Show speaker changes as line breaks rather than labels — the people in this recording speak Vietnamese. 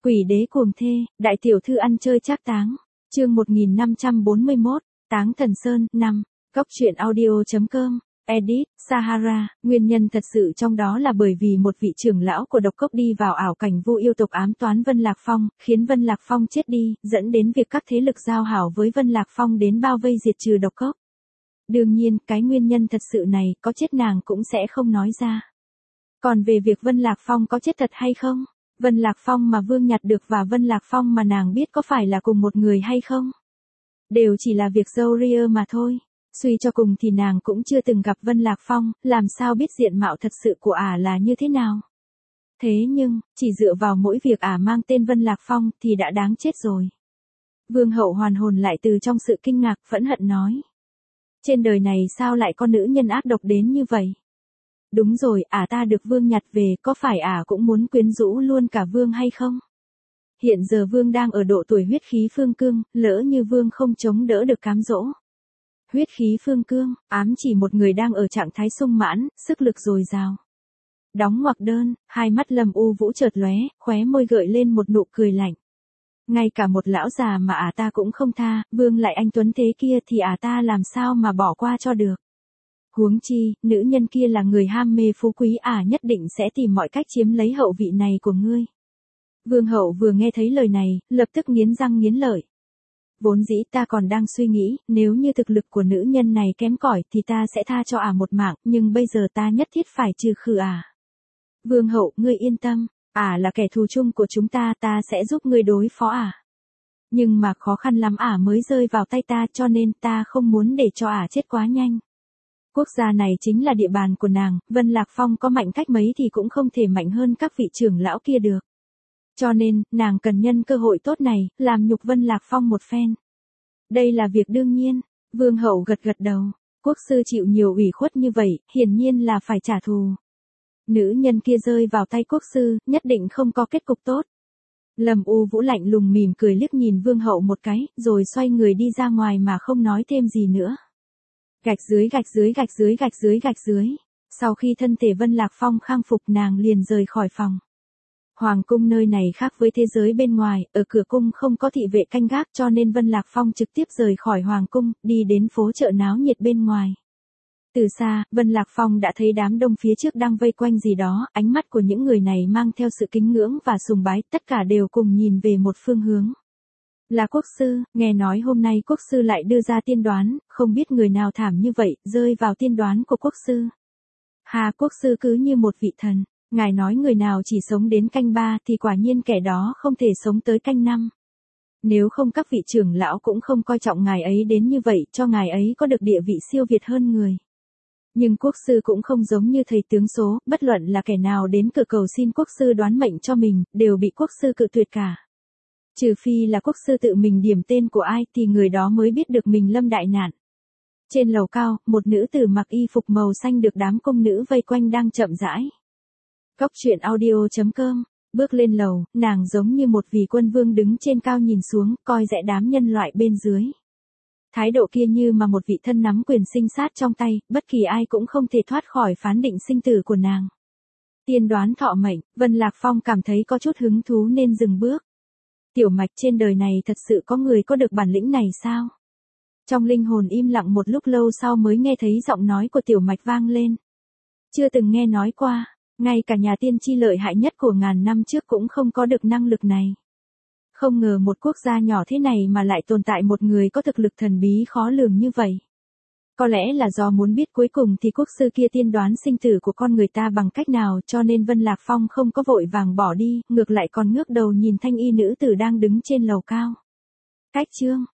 Quỷ đế cuồng thê, đại tiểu thư ăn chơi trác táng. Chương 1541, Táng Thần Sơn, 5. Góc truyện audio.com. Edit, Sahara, nguyên nhân thật sự trong đó là bởi vì một vị trưởng lão của độc cốc đi vào ảo cảnh vu yêu tộc ám toán Vân Lạc Phong, khiến Vân Lạc Phong chết đi, dẫn đến việc các thế lực giao hảo với Vân Lạc Phong đến bao vây diệt trừ độc cốc. Đương nhiên, cái nguyên nhân thật sự này, có chết nàng cũng sẽ không nói ra. Còn về việc Vân Lạc Phong có chết thật hay không? Vân Lạc Phong mà Vương nhặt được và Vân Lạc Phong mà nàng biết có phải là cùng một người hay không? Đều chỉ là việc dâu ria mà thôi. Suy cho cùng thì nàng cũng chưa từng gặp Vân Lạc Phong, làm sao biết diện mạo thật sự của ả là như thế nào. Thế nhưng, chỉ dựa vào mỗi việc ả mang tên Vân Lạc Phong thì đã đáng chết rồi. Vương hậu hoàn hồn lại từ trong sự kinh ngạc phẫn hận nói. Trên đời này sao lại có nữ nhân ác độc đến như vậy? Đúng rồi, ả ta được Vương nhặt về, có phải ả cũng muốn quyến rũ luôn cả Vương hay không? Hiện giờ Vương đang ở độ tuổi huyết khí phương cương, lỡ như Vương không chống đỡ được cám dỗ. Huyết khí phương cương, ám chỉ một người đang ở trạng thái sung mãn, sức lực dồi dào. Đóng ngoặc đơn, hai mắt Lâm U Vũ chợt lóe, khóe môi gợi lên một nụ cười lạnh. Ngay cả một lão già mà ả ta cũng không tha, Vương lại anh tuấn thế kia thì ả ta làm sao mà bỏ qua cho được. Huống chi, nữ nhân kia là người ham mê phú quý, ả nhất định sẽ tìm mọi cách chiếm lấy hậu vị này của ngươi. Vương hậu vừa nghe thấy lời này, lập tức nghiến răng nghiến lợi. Vốn dĩ ta còn đang suy nghĩ, nếu như thực lực của nữ nhân này kém cỏi thì ta sẽ tha cho ả một mạng, nhưng bây giờ ta nhất thiết phải trừ khử ả. Vương hậu, ngươi yên tâm, ả là kẻ thù chung của chúng ta, ta sẽ giúp ngươi đối phó ả. Nhưng mà khó khăn lắm ả mới rơi vào tay ta, cho nên ta không muốn để cho ả chết quá nhanh. Quốc gia này chính là địa bàn của nàng, Vân Lạc Phong có mạnh cách mấy thì cũng không thể mạnh hơn các vị trưởng lão kia được. Cho nên, nàng cần nhân cơ hội tốt này, làm nhục Vân Lạc Phong một phen. Đây là việc đương nhiên, Vương hậu gật gật đầu, quốc sư chịu nhiều ủy khuất như vậy, hiển nhiên là phải trả thù. Nữ nhân kia rơi vào tay quốc sư, nhất định không có kết cục tốt. Lâm U Vũ lạnh lùng mỉm cười liếc nhìn Vương hậu một cái, rồi xoay người đi ra ngoài mà không nói thêm gì nữa. Gạch dưới gạch dưới gạch dưới gạch dưới gạch dưới. Sau khi thân thể Vân Lạc Phong khang phục nàng liền rời khỏi phòng. Hoàng cung nơi này khác với thế giới bên ngoài, ở cửa cung không có thị vệ canh gác cho nên Vân Lạc Phong trực tiếp rời khỏi Hoàng cung, đi đến phố chợ náo nhiệt bên ngoài. Từ xa, Vân Lạc Phong đã thấy đám đông phía trước đang vây quanh gì đó, ánh mắt của những người này mang theo sự kính ngưỡng và sùng bái, tất cả đều cùng nhìn về một phương hướng. Là quốc sư, nghe nói hôm nay quốc sư lại đưa ra tiên đoán, không biết người nào thảm như vậy, rơi vào tiên đoán của quốc sư. Hà, quốc sư cứ như một vị thần. Ngài nói người nào chỉ sống đến canh 3 thì quả nhiên kẻ đó không thể sống tới canh 5. Nếu không các vị trưởng lão cũng không coi trọng ngài ấy đến như vậy cho ngài ấy có được địa vị siêu việt hơn người. Nhưng quốc sư cũng không giống như thầy tướng số, bất luận là kẻ nào đến cửa cầu xin quốc sư đoán mệnh cho mình, đều bị quốc sư cự tuyệt cả. Trừ phi là quốc sư tự mình điểm tên của ai thì người đó mới biết được mình lâm đại nạn. Trên lầu cao, một nữ tử mặc y phục màu xanh được đám công nữ vây quanh đang chậm rãi. Góc truyện audio.com, bước lên lầu, nàng giống như một vị quân vương đứng trên cao nhìn xuống, coi rẽ đám nhân loại bên dưới. Thái độ kia như mà một vị thân nắm quyền sinh sát trong tay, bất kỳ ai cũng không thể thoát khỏi phán định sinh tử của nàng. Tiên đoán thọ mệnh, Vân Lạc Phong cảm thấy có chút hứng thú nên dừng bước. Tiểu Mạch, trên đời này thật sự có người có được bản lĩnh này sao? Trong linh hồn im lặng một lúc lâu sau mới nghe thấy giọng nói của Tiểu Mạch vang lên. Chưa từng nghe nói qua. Ngay cả nhà tiên tri lợi hại nhất của ngàn năm trước cũng không có được năng lực này. Không ngờ một quốc gia nhỏ thế này mà lại tồn tại một người có thực lực thần bí khó lường như vậy. Có lẽ là do muốn biết cuối cùng thì quốc sư kia tiên đoán sinh tử của con người ta bằng cách nào cho nên Vân Lạc Phong không có vội vàng bỏ đi, ngược lại còn ngước đầu nhìn thanh y nữ tử đang đứng trên lầu cao. Cách chương,